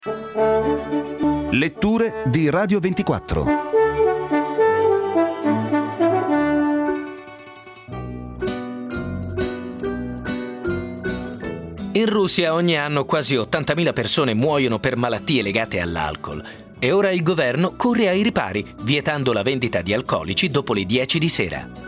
Letture di Radio 24. In Russia ogni anno quasi 80.000 persone muoiono per malattie legate all'alcol e ora il governo corre ai ripari, vietando la vendita di alcolici dopo le 10 di sera.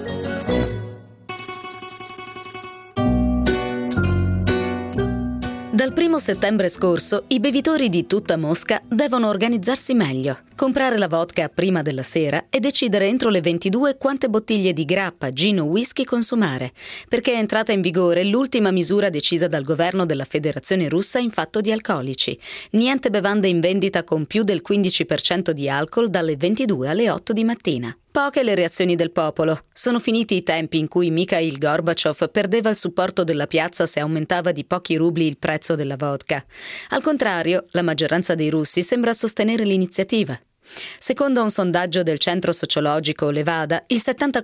Dal 1 settembre scorso i bevitori di tutta Mosca devono organizzarsi meglio, comprare la vodka prima della sera e decidere entro le 22 quante bottiglie di grappa, gin o whisky consumare, perché è entrata in vigore l'ultima misura decisa dal governo della Federazione Russa in fatto di alcolici. Niente bevande in vendita con più del 15% di alcol dalle 22 alle 8 di mattina. Poche le reazioni del popolo. Sono finiti i tempi in cui Mikhail Gorbaciov perdeva il supporto della piazza se aumentava di pochi rubli il prezzo della vodka. Al contrario, la maggioranza dei russi sembra sostenere l'iniziativa. Secondo un sondaggio del centro sociologico Levada, il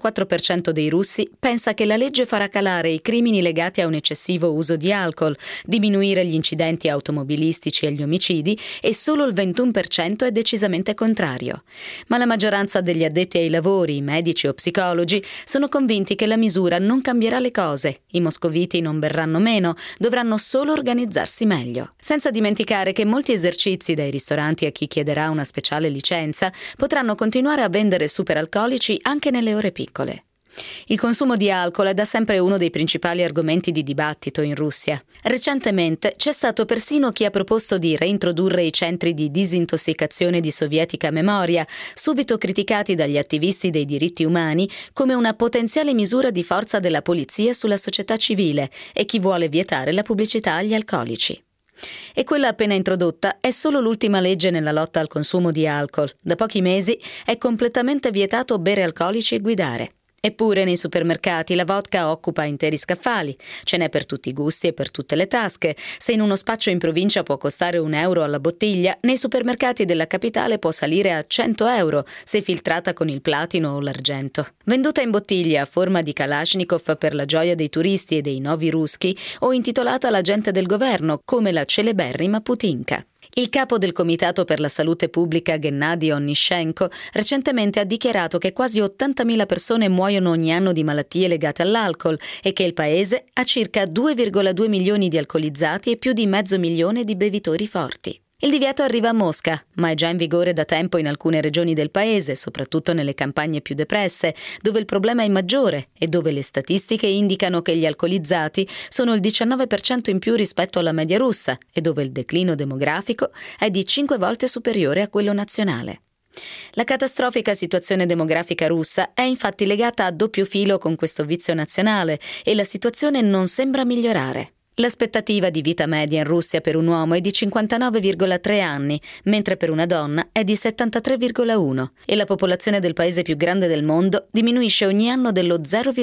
74% dei russi pensa che la legge farà calare i crimini legati a un eccessivo uso di alcol, diminuire gli incidenti automobilistici e gli omicidi, e solo il 21% è decisamente contrario. Ma la maggioranza degli addetti ai lavori, medici o psicologi, sono convinti che la misura non cambierà le cose. I moscoviti non berranno meno, dovranno solo organizzarsi meglio. Senza dimenticare che molti esercizi, dai ristoranti a chi chiederà una speciale licenza, potranno continuare a vendere superalcolici anche nelle ore piccole. Il consumo di alcol è da sempre uno dei principali argomenti di dibattito in Russia. Recentemente c'è stato persino chi ha proposto di reintrodurre i centri di disintossicazione di sovietica memoria, subito criticati dagli attivisti dei diritti umani come una potenziale misura di forza della polizia sulla società civile e chi vuole vietare la pubblicità agli alcolici. E quella appena introdotta è solo l'ultima legge nella lotta al consumo di alcol. Da pochi mesi è completamente vietato bere alcolici e guidare. Eppure nei supermercati la vodka occupa interi scaffali. Ce n'è per tutti i gusti e per tutte le tasche. Se in uno spaccio in provincia può costare €1 alla bottiglia, nei supermercati della capitale può salire a €100 se filtrata con il platino o l'argento. Venduta in bottiglia a forma di Kalashnikov per la gioia dei turisti e dei novi ruschi, o intitolata all'agente del governo come la celeberrima Putinka. Il capo del Comitato per la Salute Pubblica, Gennady Onyshchenko, recentemente ha dichiarato che quasi 80.000 persone muoiono ogni anno di malattie legate all'alcol e che il paese ha circa 2,2 milioni di alcolizzati e più di 500.000 di bevitori forti. Il divieto arriva a Mosca, ma è già in vigore da tempo in alcune regioni del paese, soprattutto nelle campagne più depresse, dove il problema è maggiore e dove le statistiche indicano che gli alcolizzati sono il 19% in più rispetto alla media russa e dove il declino demografico è di 5 volte superiore a quello nazionale. La catastrofica situazione demografica russa è infatti legata a doppio filo con questo vizio nazionale e la situazione non sembra migliorare. L'aspettativa di vita media in Russia per un uomo è di 59,3 anni, mentre per una donna è di 73,1 e la popolazione del paese più grande del mondo diminuisce ogni anno dello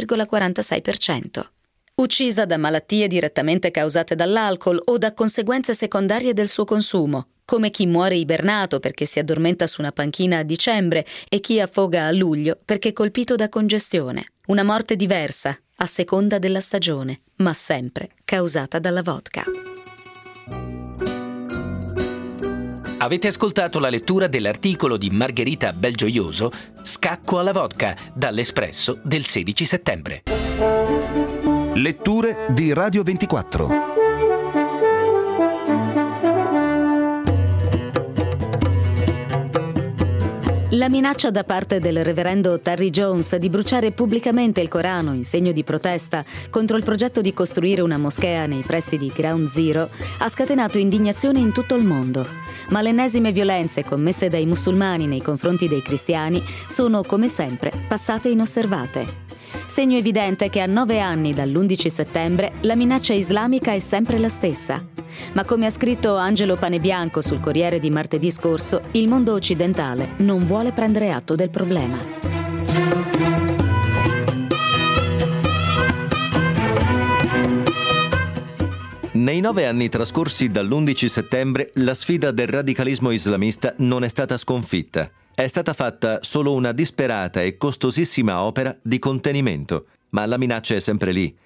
0,46%. Uccisa da malattie direttamente causate dall'alcol o da conseguenze secondarie del suo consumo, come chi muore ibernato perché si addormenta su una panchina a dicembre e chi affoga a luglio perché è colpito da congestione. Una morte diversa, a seconda della stagione, ma sempre causata dalla vodka. Avete ascoltato la lettura dell'articolo di Margherita Belgioioso, Scacco alla vodka, dall'Espresso del 16 settembre. Letture di Radio 24. La minaccia da parte del reverendo Terry Jones di bruciare pubblicamente il Corano in segno di protesta contro il progetto di costruire una moschea nei pressi di Ground Zero ha scatenato indignazione in tutto il mondo. Ma le ennesime violenze commesse dai musulmani nei confronti dei cristiani sono, come sempre, passate inosservate. Segno evidente che a 9 anni dall'11 settembre la minaccia islamica è sempre la stessa. Ma come ha scritto Angelo Panebianco sul Corriere di martedì scorso, il mondo occidentale non vuole prendere atto del problema. Nei 9 anni trascorsi dall'11 settembre, la sfida del radicalismo islamista non è stata sconfitta. È stata fatta solo una disperata e costosissima opera di contenimento, ma la minaccia è sempre lì.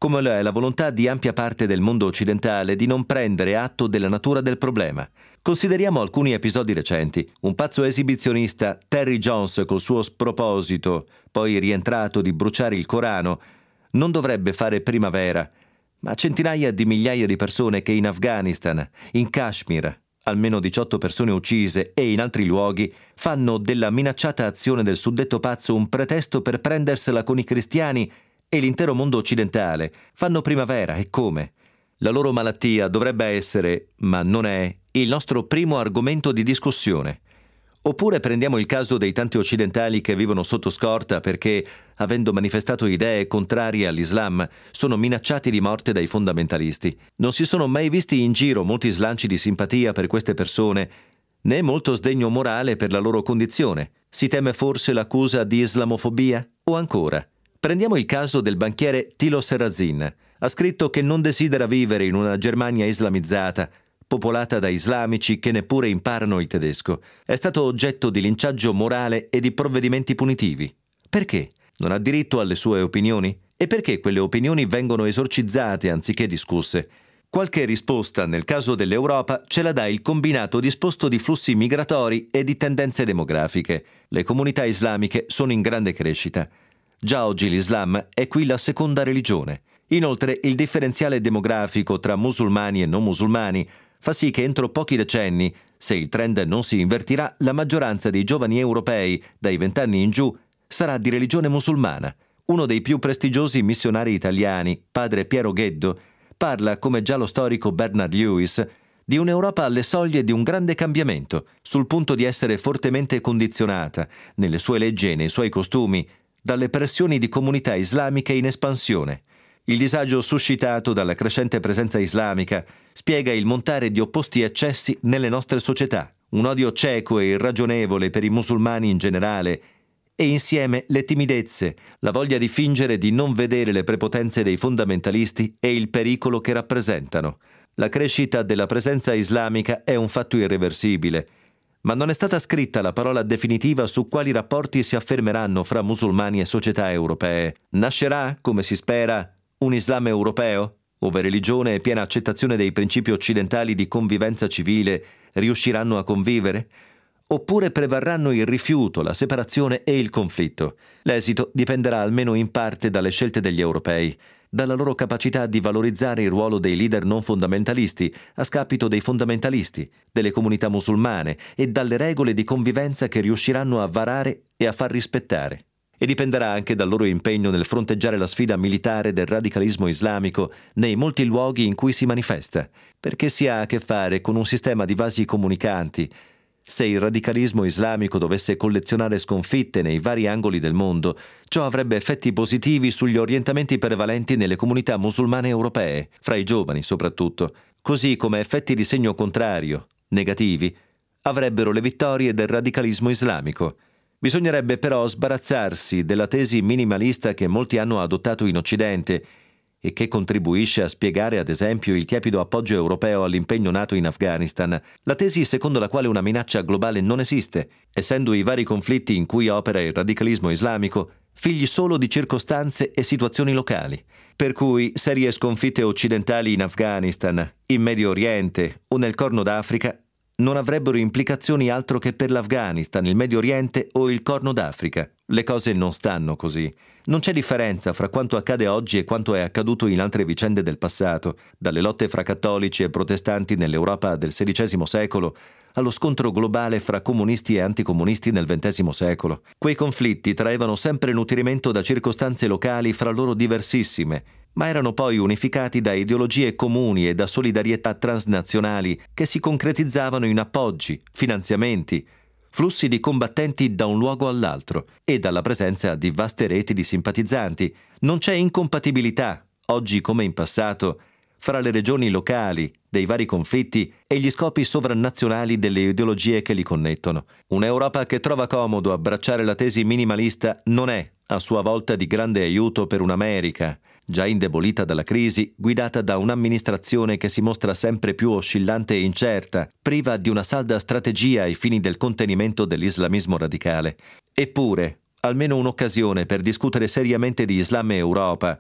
come lo è la volontà di ampia parte del mondo occidentale di non prendere atto della natura del problema. Consideriamo alcuni episodi recenti. Un pazzo esibizionista, Terry Jones, col suo sproposito, poi rientrato di bruciare il Corano, non dovrebbe fare primavera, ma centinaia di migliaia di persone che in Afghanistan, in Kashmir, almeno 18 persone uccise e in altri luoghi, fanno della minacciata azione del suddetto pazzo un pretesto per prendersela con i cristiani e l'intero mondo occidentale. Fanno primavera, e come? La loro malattia dovrebbe essere, ma non è, il nostro primo argomento di discussione. Oppure prendiamo il caso dei tanti occidentali che vivono sotto scorta perché, avendo manifestato idee contrarie all'Islam, sono minacciati di morte dai fondamentalisti. Non si sono mai visti in giro molti slanci di simpatia per queste persone, né molto sdegno morale per la loro condizione. Si teme forse l'accusa di islamofobia? O ancora, prendiamo il caso del banchiere Thilo Sarrazin. Ha scritto che non desidera vivere in una Germania islamizzata, popolata da islamici che neppure imparano il tedesco. È stato oggetto di linciaggio morale e di provvedimenti punitivi. Perché? Non ha diritto alle sue opinioni? E perché quelle opinioni vengono esorcizzate anziché discusse? Qualche risposta, nel caso dell'Europa, ce la dà il combinato disposto di flussi migratori e di tendenze demografiche. Le comunità islamiche sono in grande crescita. Già oggi l'Islam è qui la seconda religione. Inoltre, il differenziale demografico tra musulmani e non musulmani fa sì che entro pochi decenni, se il trend non si invertirà, la maggioranza dei giovani europei, dai 20 anni in giù, sarà di religione musulmana. Uno dei più prestigiosi missionari italiani, padre Piero Gheddo, parla, come già lo storico Bernard Lewis, di un'Europa alle soglie di un grande cambiamento, sul punto di essere fortemente condizionata, nelle sue leggi e nei suoi costumi, dalle pressioni di comunità islamiche in espansione. Il disagio suscitato dalla crescente presenza islamica spiega il montare di opposti eccessi nelle nostre società, un odio cieco e irragionevole per i musulmani in generale e insieme le timidezze, la voglia di fingere di non vedere le prepotenze dei fondamentalisti e il pericolo che rappresentano. La crescita della presenza islamica è un fatto irreversibile, ma non è stata scritta la parola definitiva su quali rapporti si affermeranno fra musulmani e società europee. Nascerà, come si spera, un Islam europeo, ove religione e piena accettazione dei principi occidentali di convivenza civile riusciranno a convivere? Oppure prevarranno il rifiuto, la separazione e il conflitto? L'esito dipenderà almeno in parte dalle scelte degli europei, dalla loro capacità di valorizzare il ruolo dei leader non fondamentalisti a scapito dei fondamentalisti, delle comunità musulmane e dalle regole di convivenza che riusciranno a varare e a far rispettare. E dipenderà anche dal loro impegno nel fronteggiare la sfida militare del radicalismo islamico nei molti luoghi in cui si manifesta, perché si ha a che fare con un sistema di vasi comunicanti. Se il radicalismo islamico dovesse collezionare sconfitte nei vari angoli del mondo, ciò avrebbe effetti positivi sugli orientamenti prevalenti nelle comunità musulmane europee, fra i giovani soprattutto, così come effetti di segno contrario, negativi, avrebbero le vittorie del radicalismo islamico. Bisognerebbe però sbarazzarsi della tesi minimalista che molti hanno adottato in Occidente e che contribuisce a spiegare ad esempio il tiepido appoggio europeo all'impegno NATO in Afghanistan, la tesi secondo la quale una minaccia globale non esiste, essendo i vari conflitti in cui opera il radicalismo islamico figli solo di circostanze e situazioni locali. Per cui serie sconfitte occidentali in Afghanistan, in Medio Oriente o nel Corno d'Africa non avrebbero implicazioni altro che per l'Afghanistan, il Medio Oriente o il Corno d'Africa. Le cose non stanno così. Non c'è differenza fra quanto accade oggi e quanto è accaduto in altre vicende del passato, dalle lotte fra cattolici e protestanti nell'Europa del XVI secolo allo scontro globale fra comunisti e anticomunisti nel XX secolo. Quei conflitti traevano sempre nutrimento da circostanze locali fra loro diversissime, ma erano poi unificati da ideologie comuni e da solidarietà transnazionali che si concretizzavano in appoggi, finanziamenti, flussi di combattenti da un luogo all'altro e dalla presenza di vaste reti di simpatizzanti. Non c'è incompatibilità, oggi come in passato, fra le regioni locali dei vari conflitti e gli scopi sovranazionali delle ideologie che li connettono. Un'Europa che trova comodo abbracciare la tesi minimalista non è, a sua volta, di grande aiuto per un'America già indebolita dalla crisi, guidata da un'amministrazione che si mostra sempre più oscillante e incerta, priva di una salda strategia ai fini del contenimento dell'islamismo radicale. Eppure, almeno un'occasione per discutere seriamente di Islam e Europa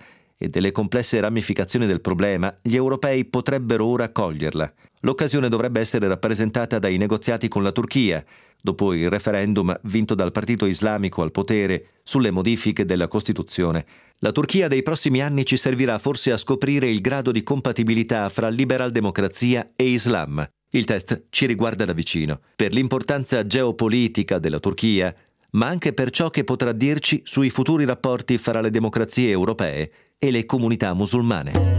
e delle complesse ramificazioni del problema, gli europei potrebbero ora coglierla. L'occasione dovrebbe essere rappresentata dai negoziati con la Turchia, dopo il referendum vinto dal partito islamico al potere sulle modifiche della Costituzione. La Turchia dei prossimi anni ci servirà forse a scoprire il grado di compatibilità fra liberal-democrazia e Islam. Il test ci riguarda da vicino, per l'importanza geopolitica della Turchia, ma anche per ciò che potrà dirci sui futuri rapporti fra le democrazie europee e le comunità musulmane.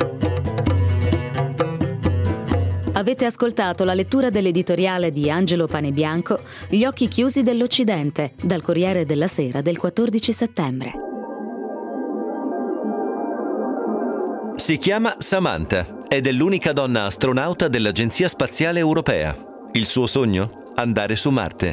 Avete ascoltato la lettura dell'editoriale di Angelo Panebianco, Gli occhi chiusi dell'Occidente, dal Corriere della Sera del 14 settembre. Si chiama Samantha ed è l'unica donna astronauta dell'Agenzia Spaziale Europea. Il suo sogno? Andare su Marte.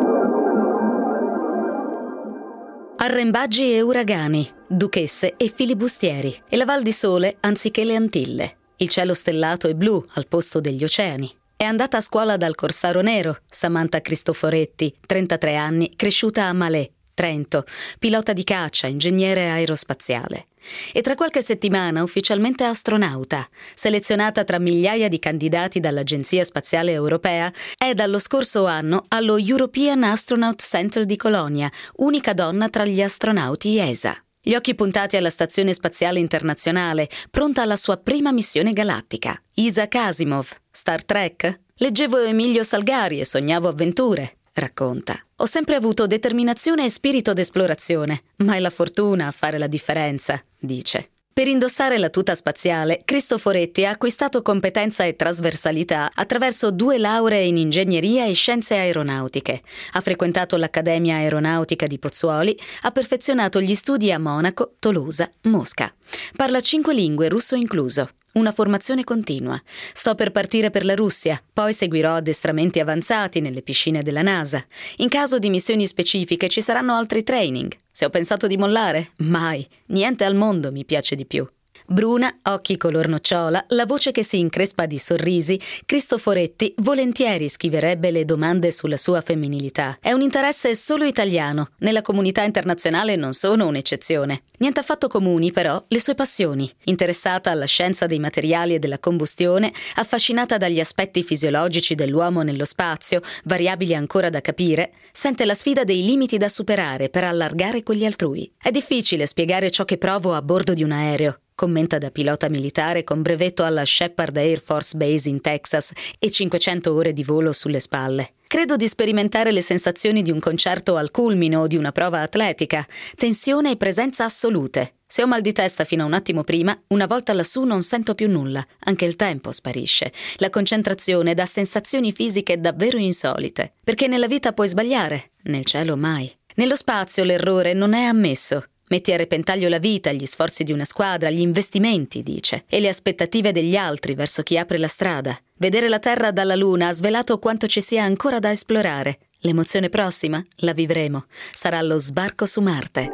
Arrembaggi e uragani, duchesse e filibustieri, e la Val di Sole anziché le Antille. Il cielo stellato e blu al posto degli oceani. È andata a scuola dal Corsaro Nero, Samantha Cristoforetti, 33 anni, cresciuta a Malé, Trento, pilota di caccia, ingegnere aerospaziale. E tra qualche settimana ufficialmente astronauta, selezionata tra migliaia di candidati dall'Agenzia Spaziale Europea, è dallo scorso anno allo European Astronaut Center di Colonia, unica donna tra gli astronauti ESA. Gli occhi puntati alla Stazione Spaziale Internazionale, pronta alla sua prima missione galattica. Isaac Asimov, Star Trek? Leggevo Emilio Salgari e sognavo avventure, racconta. Ho sempre avuto determinazione e spirito d'esplorazione, ma è la fortuna a fare la differenza, dice. Per indossare la tuta spaziale, Cristoforetti ha acquistato competenza e trasversalità attraverso 2 lauree in ingegneria e scienze aeronautiche. Ha frequentato l'Accademia Aeronautica di Pozzuoli, ha perfezionato gli studi a Monaco, Tolosa, Mosca. Parla 5 lingue, russo incluso. Una formazione continua. Sto per partire per la Russia, poi seguirò addestramenti avanzati nelle piscine della NASA. In caso di missioni specifiche ci saranno altri training. Se ho pensato di mollare? Mai. Niente al mondo mi piace di più. Bruna, occhi color nocciola, la voce che si increspa di sorrisi, Cristoforetti volentieri schiverebbe le domande sulla sua femminilità. È un interesse solo italiano, nella comunità internazionale non sono un'eccezione. Niente affatto comuni però le sue passioni. Interessata alla scienza dei materiali e della combustione, affascinata dagli aspetti fisiologici dell'uomo nello spazio, variabili ancora da capire, sente la sfida dei limiti da superare per allargare quelli altrui. È difficile spiegare ciò che provo a bordo di un aereo. Commenta da pilota militare con brevetto alla Shepard Air Force Base in Texas e 500 ore di volo sulle spalle. Credo di sperimentare le sensazioni di un concerto al culmine o di una prova atletica, tensione e presenza assolute. Se ho mal di testa fino a un attimo prima, una volta lassù non sento più nulla, anche il tempo sparisce. La concentrazione dà sensazioni fisiche davvero insolite, perché nella vita puoi sbagliare, nel cielo mai. Nello spazio l'errore non è ammesso. Metti a repentaglio la vita, gli sforzi di una squadra, gli investimenti, dice, e le aspettative degli altri verso chi apre la strada. Vedere la Terra dalla Luna ha svelato quanto ci sia ancora da esplorare. L'emozione prossima la vivremo. Sarà lo sbarco su Marte.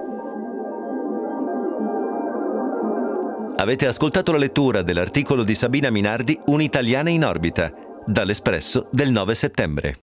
Avete ascoltato la lettura dell'articolo di Sabina Minardi, Un'italiana in orbita, dall'Espresso del 9 settembre.